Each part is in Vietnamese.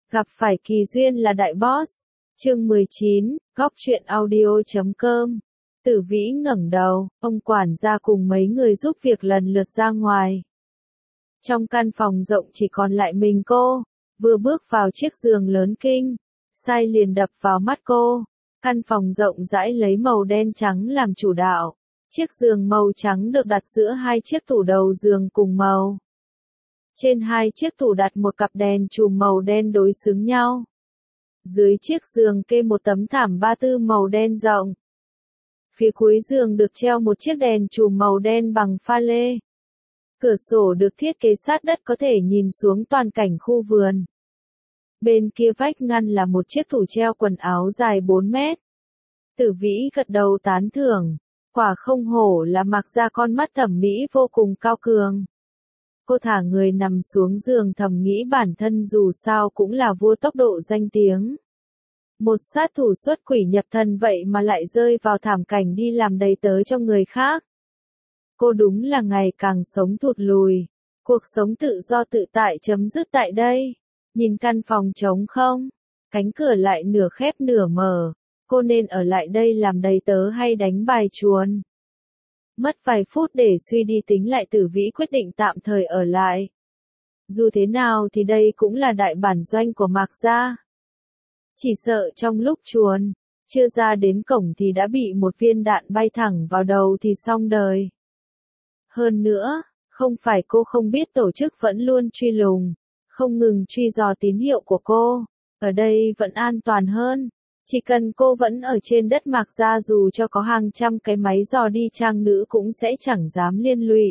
Gặp phải kỳ duyên là đại boss. Chương 19, góc truyện audio.com. Tử Vĩ ngẩng đầu, ông quản gia cùng mấy người giúp việc lần lượt ra ngoài. Trong căn phòng rộng chỉ còn lại mình cô, vừa bước vào chiếc giường lớn kinh, sai liền đập vào mắt cô. Căn phòng rộng rãi lấy màu đen trắng làm chủ đạo, chiếc giường màu trắng được đặt giữa hai chiếc tủ đầu giường cùng màu. Trên hai chiếc tủ đặt một cặp đèn chùm màu đen đối xứng nhau. Dưới chiếc giường kê một tấm thảm ba tư màu đen rộng. Phía cuối giường được treo một chiếc đèn chùm màu đen bằng pha lê. Cửa sổ được thiết kế sát đất có thể nhìn xuống toàn cảnh khu vườn. Bên kia vách ngăn là một chiếc tủ treo quần áo dài 4 mét. Tử Vĩ gật đầu tán thưởng, quả không hổ là mặc ra con mắt thẩm mỹ vô cùng cao cường. Cô thả người nằm xuống giường thầm nghĩ bản thân dù sao cũng là vua tốc độ danh tiếng. Một sát thủ xuất quỷ nhập thần vậy mà lại rơi vào thảm cảnh đi làm đầy tớ cho người khác. Cô đúng là ngày càng sống thụt lùi, cuộc sống tự do tự tại chấm dứt tại đây. Nhìn căn phòng trống không, cánh cửa lại nửa khép nửa mở, cô nên ở lại đây làm đầy tớ hay đánh bài chuồn? Mất vài phút để suy đi tính lại Tử Vĩ quyết định tạm thời ở lại. Dù thế nào thì đây cũng là đại bản doanh của Mạc gia. Chỉ sợ trong lúc chuồn, chưa ra đến cổng thì đã bị một viên đạn bay thẳng vào đầu thì xong đời. Hơn nữa, không phải cô không biết tổ chức vẫn luôn truy lùng, không ngừng truy dò tín hiệu của cô, ở đây vẫn an toàn hơn. Chỉ cần cô vẫn ở trên đất Mạc gia dù cho có hàng trăm cái máy dò đi chăng nữa cũng sẽ chẳng dám liên lụy.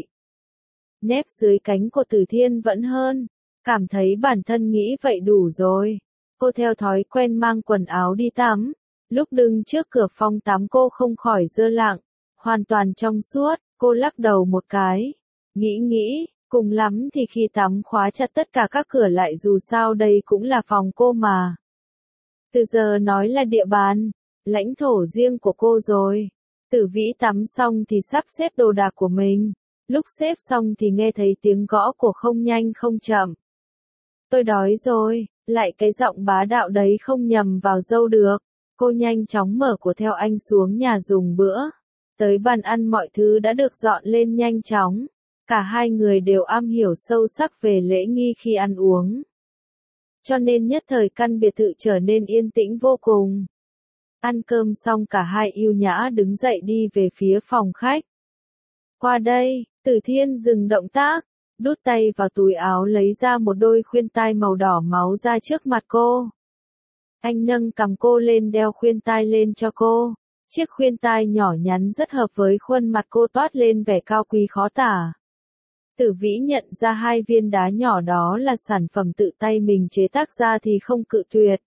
Nép dưới cánh của Tử Thiên vẫn hơn, cảm thấy bản thân nghĩ vậy đủ rồi. Cô theo thói quen mang quần áo đi tắm, lúc đứng trước cửa phòng tắm cô không khỏi dơ lặng, hoàn toàn trong suốt, cô lắc đầu một cái, nghĩ, cùng lắm thì khi tắm khóa chặt tất cả các cửa lại dù sao đây cũng là phòng cô mà. Từ giờ nói là địa bàn, lãnh thổ riêng của cô rồi. Tử Vĩ tắm xong thì sắp xếp đồ đạc của mình, lúc xếp xong thì nghe thấy tiếng gõ của không nhanh không chậm. Tôi đói rồi, lại cái giọng bá đạo đấy không nhầm vào dâu được. Cô nhanh chóng mở của theo anh xuống nhà dùng bữa. Tới bàn ăn mọi thứ đã được dọn lên nhanh chóng. Cả hai người đều am hiểu sâu sắc về lễ nghi khi ăn uống. Cho nên nhất thời căn biệt thự trở nên yên tĩnh vô cùng. Ăn cơm xong cả hai yêu nhã đứng dậy đi về phía phòng khách. Qua đây, Tử Thiên dừng động tác, đút tay vào túi áo lấy ra một đôi khuyên tai màu đỏ máu ra trước mặt cô. Anh nâng cằm cô lên đeo khuyên tai lên cho cô. Chiếc khuyên tai nhỏ nhắn rất hợp với khuôn mặt cô toát lên vẻ cao quý khó tả. Tử Vĩ nhận ra hai viên đá nhỏ đó là sản phẩm tự tay mình chế tác ra thì không cự tuyệt.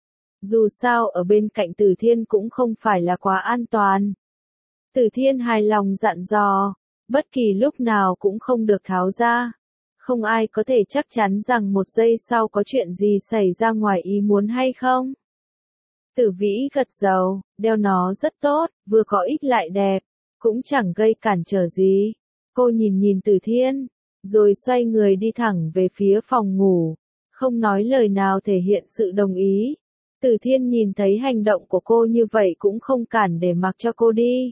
Dù sao ở bên cạnh Tử Thiên cũng không phải là quá an toàn. Tử Thiên hài lòng dặn dò, bất kỳ lúc nào cũng không được tháo ra. Không ai có thể chắc chắn rằng một giây sau có chuyện gì xảy ra ngoài ý muốn hay không. Tử Vĩ gật đầu, đeo nó rất tốt, vừa có ích lại đẹp, cũng chẳng gây cản trở gì. Cô nhìn Tử Thiên, rồi xoay người đi thẳng về phía phòng ngủ, không nói lời nào thể hiện sự đồng ý. Tử Thiên nhìn thấy hành động của cô như vậy cũng không cản để mặc cho cô đi.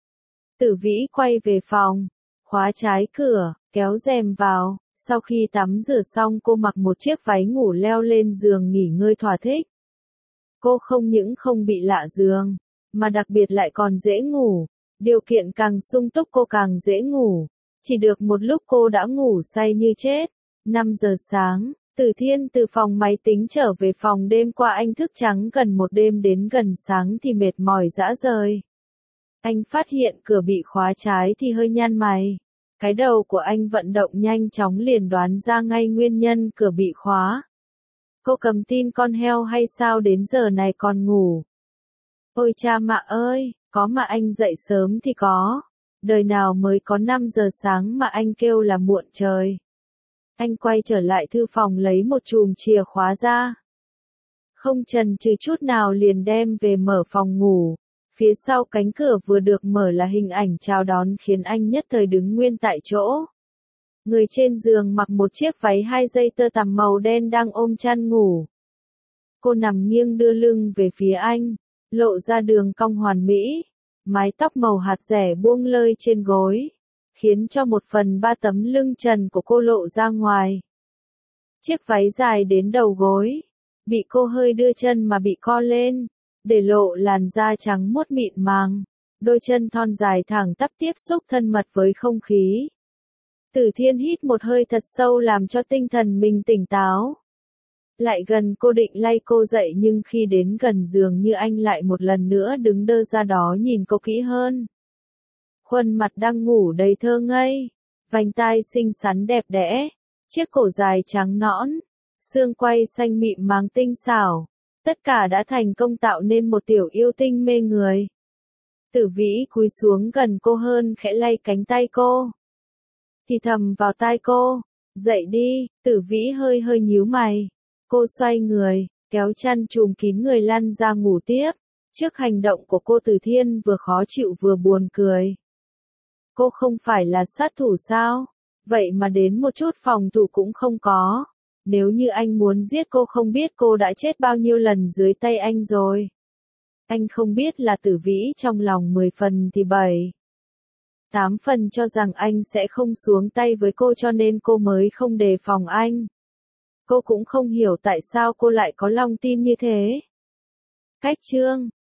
Tử Vĩ quay về phòng, khóa trái cửa, kéo rèm vào, sau khi tắm rửa xong cô mặc một chiếc váy ngủ leo lên giường nghỉ ngơi thỏa thích. Cô không những không bị lạ giường, mà đặc biệt lại còn dễ ngủ, điều kiện càng sung túc cô càng dễ ngủ. Chỉ được một lúc cô đã ngủ say như chết. 5 giờ sáng, Tử Thiên từ phòng máy tính trở về phòng đêm qua anh thức trắng gần một đêm đến gần sáng thì mệt mỏi rã rời. Anh phát hiện cửa bị khóa trái thì hơi nhăn mày. Cái đầu của anh vận động nhanh chóng liền đoán ra ngay nguyên nhân cửa bị khóa. Cô cầm tin con heo hay sao đến giờ này còn ngủ? Ôi cha mạ ơi, có mà anh dậy sớm thì có. Đời nào mới có 5 giờ sáng mà anh kêu là muộn trời. Anh quay trở lại thư phòng lấy một chùm chìa khóa ra. Không chần chừ chút nào liền đem về mở phòng ngủ. Phía sau cánh cửa vừa được mở là hình ảnh chào đón khiến anh nhất thời đứng nguyên tại chỗ. Người trên giường mặc một chiếc váy 2 dây tơ tằm màu đen đang ôm chăn ngủ. Cô nằm nghiêng đưa lưng về phía anh, lộ ra đường cong hoàn mỹ, mái tóc màu hạt dẻ buông lơi trên gối, khiến cho 1/3 tấm lưng trần của cô lộ ra ngoài. Chiếc váy dài đến đầu gối, bị cô hơi đưa chân mà bị co lên, để lộ làn da trắng muốt mịn màng, đôi chân thon dài thẳng tắp tiếp xúc thân mật với không khí. Tử Thiên hít một hơi thật sâu làm cho tinh thần mình tỉnh táo. Lại gần cô định lay cô dậy nhưng khi đến gần giường như anh lại một lần nữa đứng đơ ra đó nhìn cô kỹ hơn. Khuôn mặt đang ngủ đầy thơ ngây, vành tai xinh xắn đẹp đẽ, chiếc cổ dài trắng nõn, xương quai xanh mịn màng tinh xảo, tất cả đã thành công tạo nên một tiểu yêu tinh mê người. Tử Vĩ cúi xuống gần cô hơn khẽ lay cánh tay cô. Thì thầm vào tai cô, dậy đi. Tử Vĩ hơi hơi nhíu mày. Cô xoay người, kéo chăn trùm kín người lăn ra ngủ tiếp. Trước hành động của cô Tử Thiên vừa khó chịu vừa buồn cười. Cô không phải là sát thủ sao? Vậy mà đến một chút phòng thủ cũng không có. Nếu như anh muốn giết cô không biết cô đã chết bao nhiêu lần dưới tay anh rồi. Anh không biết là Tử Vĩ trong lòng 10 phần thì 8 phần cho rằng anh sẽ không xuống tay với cô cho nên cô mới không đề phòng anh. Cô cũng không hiểu tại sao cô lại có lòng tin như thế. Cách chương